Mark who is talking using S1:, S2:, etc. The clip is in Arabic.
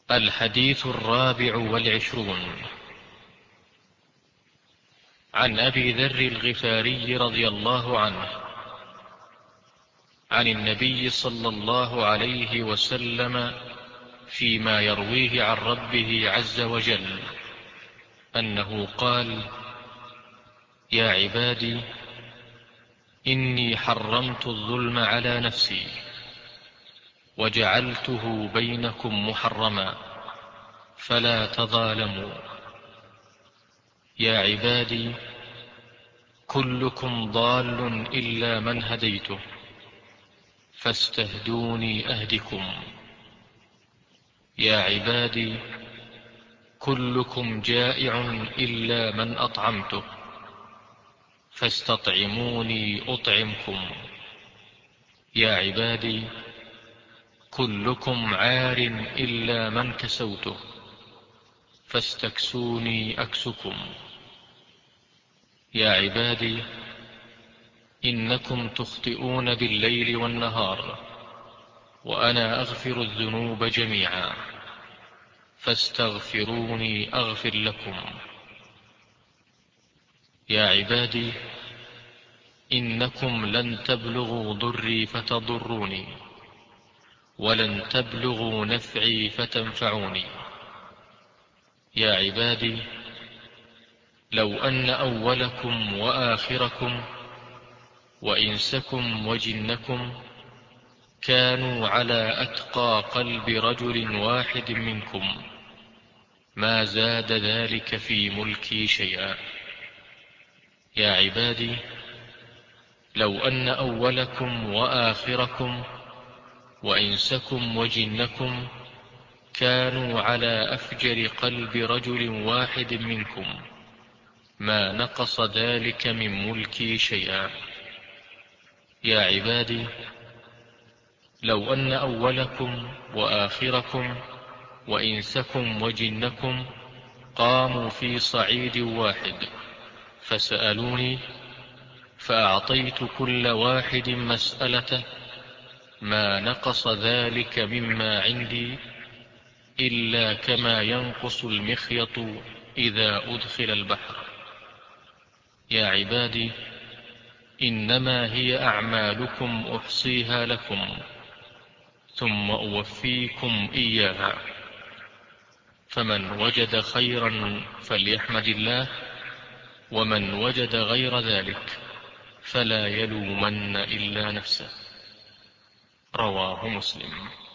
S1: الحديث 24 عن أبي ذر الغفاري رضي الله عنه عن النبي صلى الله عليه وسلم فيما يرويه عن ربه عز وجل أنه قال: يا عبادي إني حرمت الظلم على نفسي وجعلته بينكم محرما فلا تظالموا. يا عبادي كلكم ضال إلا من هديته فاستهدوني أهدكم. يا عبادي كلكم جائع إلا من أطعمته فاستطعموني أطعمكم. يا عبادي كلكم عار إلا من كسوته فاستكسوني أكسكم. يا عبادي إنكم تخطئون بالليل والنهار وأنا أغفر الذنوب جميعا فاستغفروني أغفر لكم. يا عبادي إنكم لن تبلغوا ضري فتضروني ولن تبلغوا نفعي فتنفعوني. يا عبادي لو أن أولكم وآخركم وإنسكم وجنكم كانوا على أتقى قلب رجل واحد منكم ما زاد ذلك في ملكي شيئا. يا عبادي لو أن أولكم وآخركم وإنسكم وجنكم كانوا على أفجر قلب رجل واحد منكم ما نقص ذلك من ملكي شيئا. يا عبادي لو أن أولكم وآخركم وإنسكم وجنكم قاموا في صعيد واحد فسألوني فأعطيت كل واحد مسألته ما نقص ذلك مما عندي إلا كما ينقص المخيط إذا أدخل البحر. يا عبادي إنما هي أعمالكم أحصيها لكم ثم أوفيكم إياها، فمن وجد خيرا فليحمد الله ومن وجد غير ذلك فلا يلومن إلا نفسه. رواه مسلم.